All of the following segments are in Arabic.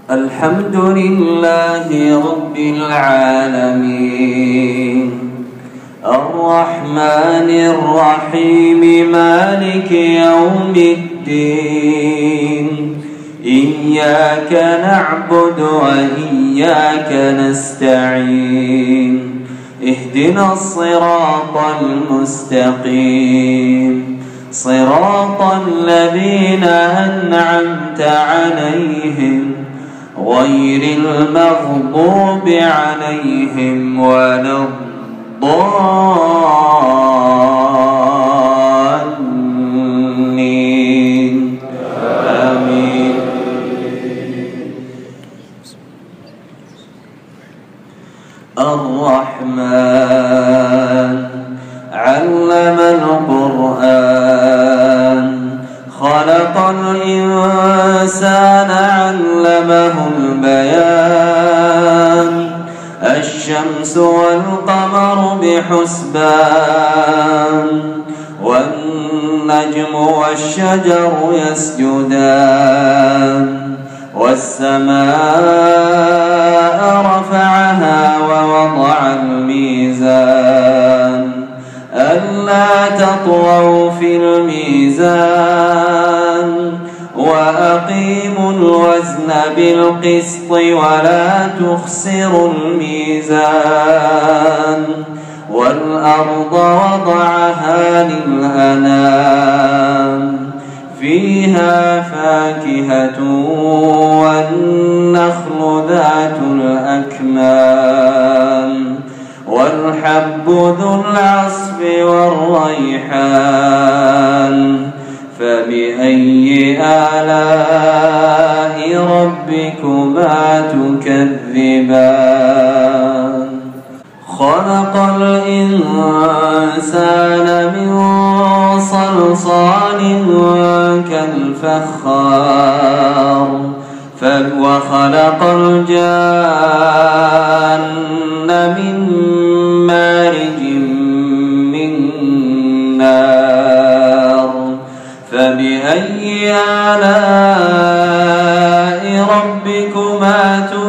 الحمد لله رب العالمين الرحمن الرحيم مالك يوم الدين إياك نعبد وإياك نستعين اهدنا الصراط المستقيم صراط الذين أنعمت عليهم غير المغضوب عليهم ولا الضالين آمين. الرحمن علم القرآن خلق الإنسان علمه البيان الشمس والقمر بحسبان والنجم والشجر يسجدان والسماء رفعها ووضع الميزان ألا تطغوا في الميزان وأقيموا الوزن بالقسط ولا تخسروا الميزان والأرض وضعها للأنام فيها فاكهة والنخل ذات الأكمام والحب ذو العصف والريحان فبأي آلاء ربكما تكذبان خلق الإنسان من صلصال كالفخار وخلق الجان من مارج من نار فبأي آلاء ربكما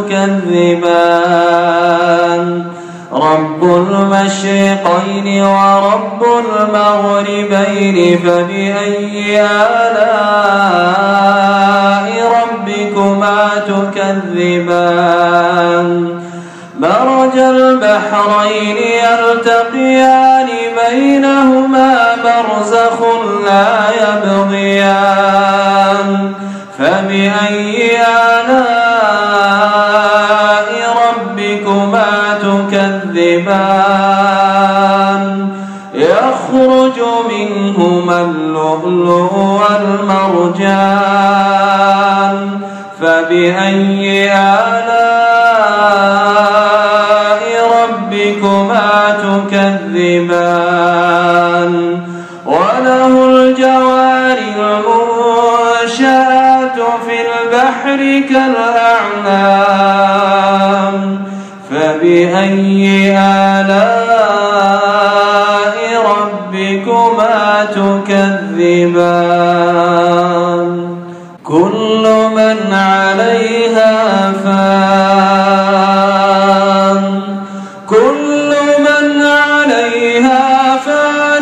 تكذبان رب المشرقين ورب المغربين فبأي آلاء ربكما تكذبان مرج البحرين يلتقيان بينهما برزخ لا يبغيان فبأي آلاء ربكما تكذبان يخرج منهما اللؤلؤ والمرجان فبأي آلاء ربكما تكذبان وله الجوار المنشآت في البحر كالأعلام فبأي آلاء ربكما تكذبان كل من عليها فان كل من عليها فان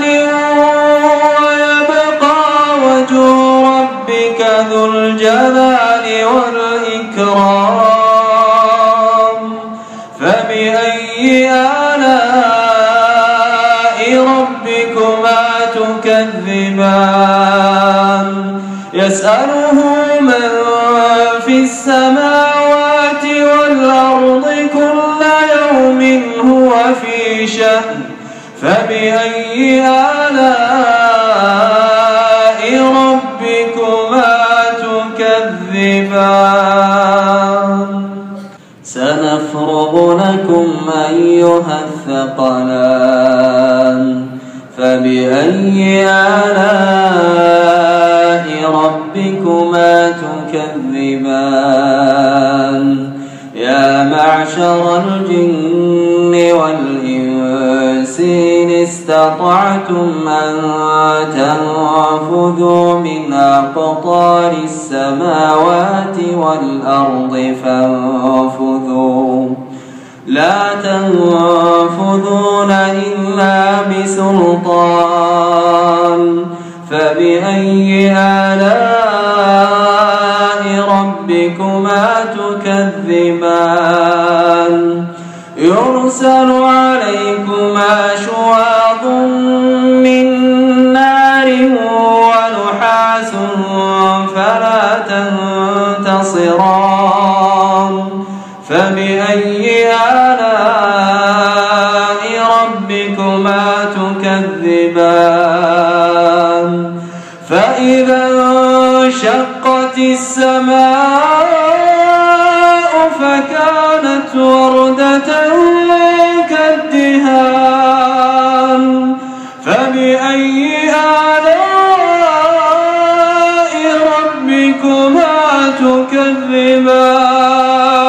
ويبقى وجه ربك ذو الجلال والإكرام فبأي آلاء ربكما تكذبان يسأله من في السماوات والأرض كل يوم هو في شأن فبأي آلاء ربكما تكذبان سنفرغ لكم أيها الثقلان فبأي آلاء ربكما تكذبان يا معشر الجن والإنس إن استطعتم أن تنفذوا من أقطار السماوات والأرض فانفذوا لا تنفذون إلا بسلطان فبأي آلاء ربكما تكذبان يرسل عليكما شواظ من نار ونحاس فلا تنتصران فبأي آلاء ربكما تكذبان فإذا انشقت السماء فكانت وردة كالدهان فبأي آلاء ربكما تكذبان